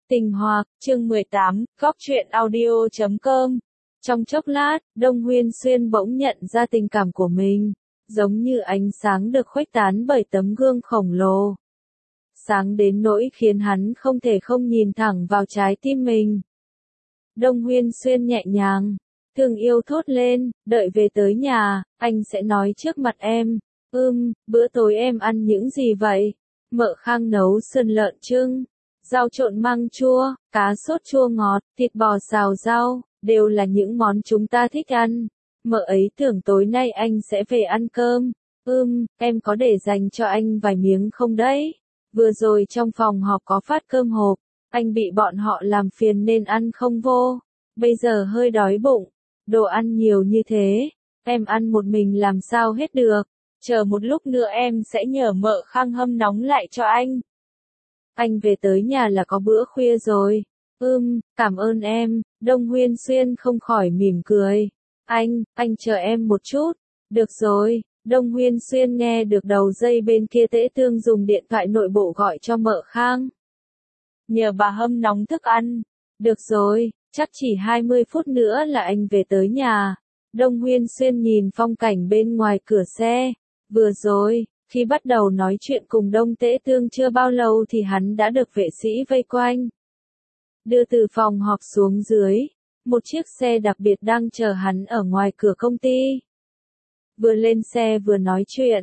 Tình Hoặc, chương 18, góc truyện audio.com. Trong chốc lát, Đông Huyên Xuyên bỗng nhận ra tình cảm của mình, giống như ánh sáng được khuếch tán bởi tấm gương khổng lồ. Sáng đến nỗi khiến hắn không thể không nhìn thẳng vào trái tim mình. Đông Huyên Xuyên nhẹ nhàng, thương yêu thốt lên, đợi về tới nhà, anh sẽ nói trước mặt em. Bữa tối em ăn những gì vậy? Mợ Khang nấu sườn lợn chưng, rau trộn măng chua, cá sốt chua ngọt, thịt bò xào rau, đều là những món chúng ta thích ăn. Mợ ấy tưởng tối nay anh sẽ về ăn cơm. Em có để dành cho anh vài miếng không đấy? Vừa rồi trong phòng họp có phát cơm hộp, anh bị bọn họ làm phiền nên ăn không vô. Bây giờ hơi đói bụng, đồ ăn nhiều như thế, em ăn một mình làm sao hết được. Chờ một lúc nữa em sẽ nhờ mợ Khang hâm nóng lại cho anh. Anh về tới nhà là có bữa khuya rồi. Cảm ơn em. Đông Huyên Xuyên không khỏi mỉm cười. Anh chờ em một chút. Được rồi. Đông Huyên Xuyên nghe được đầu dây bên kia Tễ Tương dùng điện thoại nội bộ gọi cho mợ Khang. Nhờ bà hâm nóng thức ăn. Được rồi, chắc chỉ 20 phút nữa là anh về tới nhà. Đông Huyên Xuyên nhìn phong cảnh bên ngoài cửa xe. Vừa rồi, khi bắt đầu nói chuyện cùng Đông Tễ Tương chưa bao lâu thì hắn đã được vệ sĩ vây quanh. Đưa từ phòng họp xuống dưới, một chiếc xe đặc biệt đang chờ hắn ở ngoài cửa công ty. Vừa lên xe vừa nói chuyện,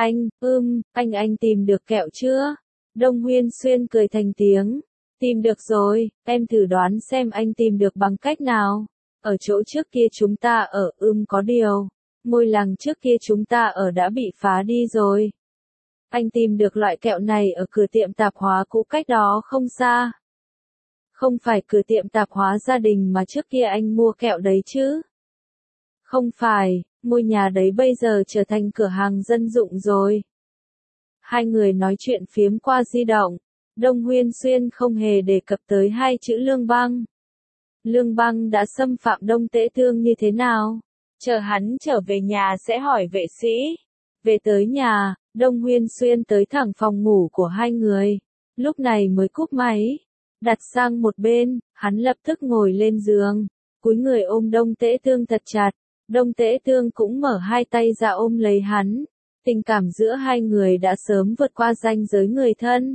anh tìm được kẹo chưa? Đông Huyên Xuyên cười thành tiếng, tìm được rồi, em thử đoán xem anh tìm được bằng cách nào. Ở chỗ trước kia chúng ta ở, có điều, ngôi làng trước kia chúng ta ở đã bị phá đi rồi. Anh tìm được loại kẹo này ở cửa tiệm tạp hóa cũ cách đó không xa. Không phải cửa tiệm tạp hóa gia đình mà trước kia anh mua kẹo đấy chứ? Không phải, ngôi nhà đấy bây giờ trở thành cửa hàng dân dụng rồi. Hai người nói chuyện phiếm qua di động. Đông Huyên Xuyên không hề đề cập tới hai chữ Lương Băng. Lương Băng đã xâm phạm Đông Tễ Tương như thế nào? Chờ hắn trở về nhà sẽ hỏi vệ sĩ. Về tới nhà, Đông Huyên Xuyên tới thẳng phòng ngủ của hai người. Lúc này mới cúp máy. Đặt sang một bên, hắn lập tức ngồi lên giường. Cúi người ôm Đông Tễ Tương thật chặt. Đông Tễ Tương cũng mở hai tay ra ôm lấy hắn. Tình cảm giữa hai người đã sớm vượt qua ranh giới người thân.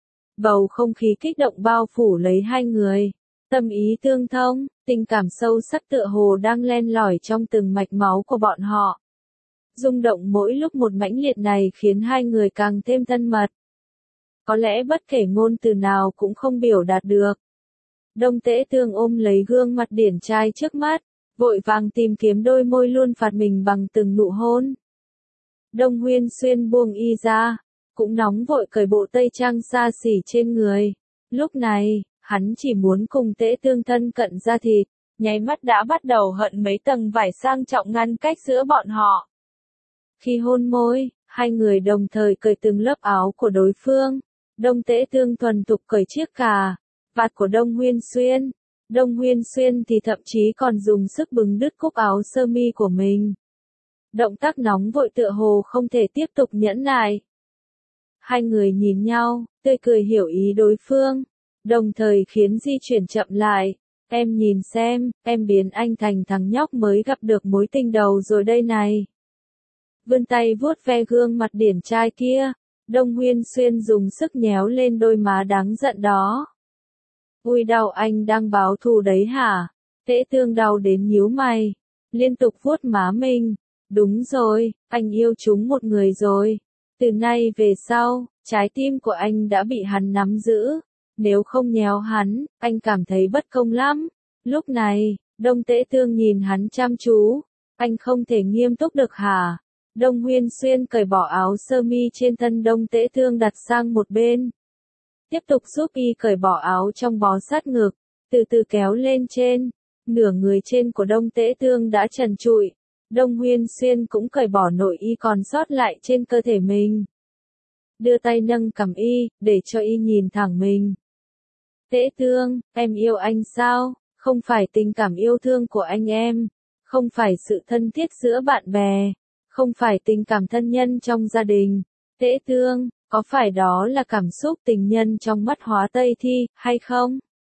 Bầu không khí kích động bao phủ lấy hai người. Tâm ý tương thông, tình cảm sâu sắc tựa hồ đang len lỏi trong từng mạch máu của bọn họ. Rung động mỗi lúc một mãnh liệt này khiến hai người càng thêm thân mật. Có lẽ bất kể ngôn từ nào cũng không biểu đạt được. Đông Tễ Tương ôm lấy gương mặt điển trai trước mắt, vội vàng tìm kiếm đôi môi luôn phạt mình bằng từng nụ hôn. Đông Huyên Xuyên buông y ra, cũng nóng vội cởi bộ tây trang xa xỉ trên người. Lúc này, hắn chỉ muốn cùng Tễ Tương thân cận da thịt, nháy mắt đã bắt đầu hận mấy tầng vải sang trọng ngăn cách giữa bọn họ. Khi hôn môi, hai người đồng thời cởi từng lớp áo của đối phương. Đông Tễ Tương thuần thục cởi chiếc cà vạt của Đông Huyên Xuyên. Đông Huyên Xuyên thì thậm chí còn dùng sức bứng đứt cúc áo sơ mi của mình. Động tác nóng vội tựa hồ không thể tiếp tục nhẫn nại. Hai người nhìn nhau, tươi cười hiểu ý đối phương, đồng thời khiến di chuyển chậm lại. Em nhìn xem, em biến anh thành thằng nhóc mới gặp được mối tình đầu rồi đây này. Vươn tay vuốt ve gương mặt điển trai kia, Đông Huyên Xuyên dùng sức nhéo lên đôi má đáng giận đó. Ui đau, anh đang báo thù đấy hả? Tễ Tương đau đến nhíu mày, liên tục vuốt má mình. Đúng rồi, anh yêu chúng một người rồi. Từ nay về sau, trái tim của anh đã bị hắn nắm giữ. Nếu không nhéo hắn, anh cảm thấy bất công lắm. Lúc này, Đông Tễ Tương nhìn hắn chăm chú. Anh không thể nghiêm túc được hả? Đông Huyên Xuyên cởi bỏ áo sơ mi trên thân Đông Tễ Tương đặt sang một bên. Tiếp tục giúp y cởi bỏ áo trong bó sát ngực, từ từ kéo lên trên. Nửa người trên của Đông Tễ Tương đã trần trụi. Đông Huyên Xuyên cũng cởi bỏ nội y còn sót lại trên cơ thể mình. Đưa tay nâng cằm y, để cho y nhìn thẳng mình. Tễ Tương, em yêu anh sao? Không phải tình cảm yêu thương của anh em. Không phải sự thân thiết giữa bạn bè. Không phải tình cảm thân nhân trong gia đình. Tễ Tương, có phải đó là cảm xúc tình nhân trong mắt Hóa Tây Thi, hay không?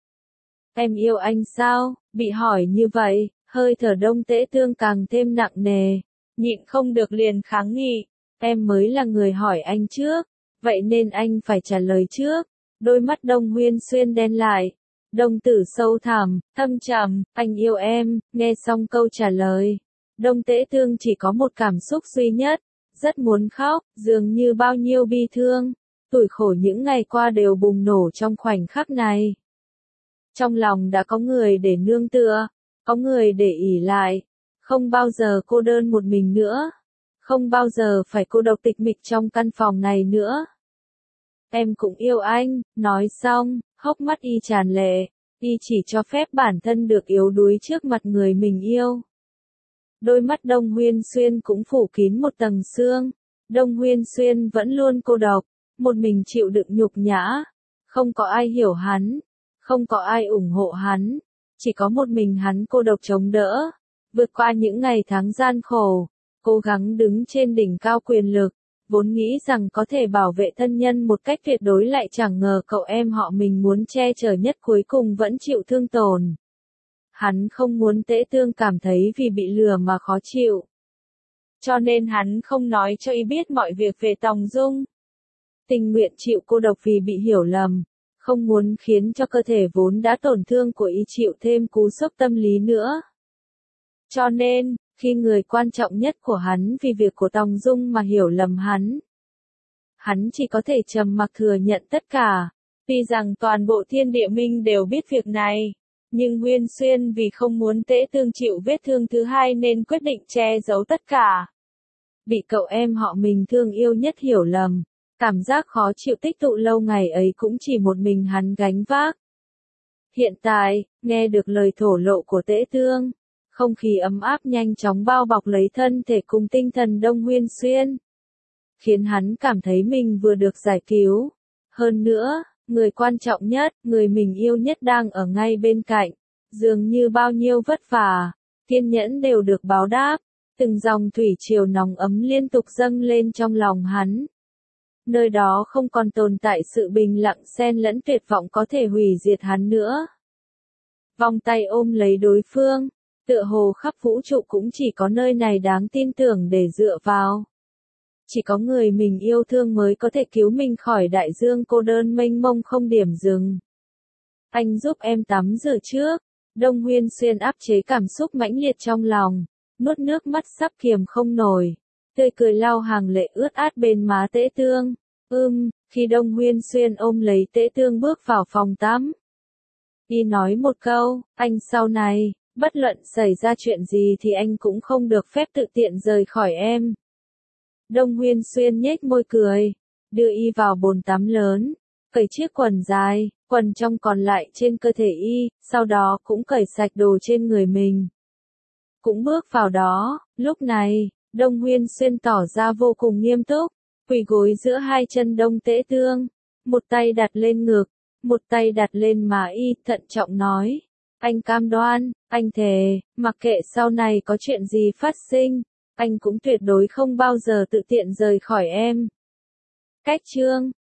Em yêu anh sao? Bị hỏi như vậy, hơi thở Đông Tễ Tương càng thêm nặng nề. Nhịn không được liền kháng nghị. Em mới là người hỏi anh trước. Vậy nên anh phải trả lời trước. Đôi mắt Đông Huyên Xuyên đen lại. Đông tử sâu thẳm, thâm trầm, anh yêu em. Nghe xong câu trả lời. Đông Tễ Tương chỉ có một cảm xúc duy nhất. Rất muốn khóc, dường như bao nhiêu bi thương. Tủi khổ những ngày qua đều bùng nổ trong khoảnh khắc này. Trong lòng đã có người để nương tựa, có người để ỷ lại, không bao giờ cô đơn một mình nữa, không bao giờ phải cô độc tịch mịch trong căn phòng này nữa. Em cũng yêu anh, nói xong, hốc mắt y tràn lệ, y chỉ cho phép bản thân được yếu đuối trước mặt người mình yêu. Đôi mắt Đông Huyên Xuyên cũng phủ kín một tầng sương, Đông Huyên Xuyên vẫn luôn cô độc, một mình chịu đựng nhục nhã, không có ai hiểu hắn. Không có ai ủng hộ hắn, chỉ có một mình hắn cô độc chống đỡ, vượt qua những ngày tháng gian khổ, cố gắng đứng trên đỉnh cao quyền lực, vốn nghĩ rằng có thể bảo vệ thân nhân một cách tuyệt đối lại chẳng ngờ cậu em họ mình muốn che chở nhất cuối cùng vẫn chịu thương tổn. Hắn không muốn Tễ Tương cảm thấy vì bị lừa mà khó chịu. Cho nên hắn không nói cho y biết mọi việc về Tòng Dung. Tình nguyện chịu cô độc vì bị hiểu lầm. Không muốn khiến cho cơ thể vốn đã tổn thương của y chịu thêm cú sốc tâm lý nữa. Cho nên, khi người quan trọng nhất của hắn vì việc của Tòng Dung mà hiểu lầm hắn chỉ có thể trầm mặc thừa nhận tất cả. Tuy rằng toàn bộ thiên địa minh đều biết việc này, nhưng Huyên Xuyên vì không muốn Tễ Tương chịu vết thương thứ hai nên quyết định che giấu tất cả. Bị cậu em họ mình thương yêu nhất hiểu lầm. Cảm giác khó chịu tích tụ lâu ngày ấy cũng chỉ một mình hắn gánh vác. Hiện tại, nghe được lời thổ lộ của Tễ Tương, không khí ấm áp nhanh chóng bao bọc lấy thân thể cùng tinh thần Đông Huyên Xuyên. Khiến hắn cảm thấy mình vừa được giải cứu. Hơn nữa, người quan trọng nhất, người mình yêu nhất đang ở ngay bên cạnh. Dường như bao nhiêu vất vả, kiên nhẫn đều được báo đáp. Từng dòng thủy triều nóng ấm liên tục dâng lên trong lòng hắn. Nơi đó không còn tồn tại sự bình lặng xen lẫn tuyệt vọng có thể hủy diệt hắn nữa. Vòng tay ôm lấy đối phương, tựa hồ khắp vũ trụ cũng chỉ có nơi này đáng tin tưởng để dựa vào. Chỉ có người mình yêu thương mới có thể cứu mình khỏi đại dương cô đơn mênh mông không điểm dừng. Anh giúp em tắm rửa trước. Đông Huyên Xuyên áp chế cảm xúc mãnh liệt trong lòng, nuốt nước mắt sắp kiềm không nổi. Tươi cười lau hàng lệ ướt át bên má Tễ Tương. Khi Đông Huyên Xuyên ôm lấy Tễ Tương bước vào phòng tắm. Y nói một câu, anh sau này, bất luận xảy ra chuyện gì thì anh cũng không được phép tự tiện rời khỏi em. Đông Huyên Xuyên nhếch môi cười, đưa y vào bồn tắm lớn, cởi chiếc quần dài, quần trong còn lại trên cơ thể y, sau đó cũng cởi sạch đồ trên người mình. Cũng bước vào đó, lúc này, Đông Huyên Xuyên tỏ ra vô cùng nghiêm túc, quỳ gối giữa hai chân Đông Tễ Tương, một tay đặt lên ngực, một tay đặt lên má y, thận trọng nói, anh cam đoan, anh thề, mặc kệ sau này có chuyện gì phát sinh, anh cũng tuyệt đối không bao giờ tự tiện rời khỏi em. Cách chương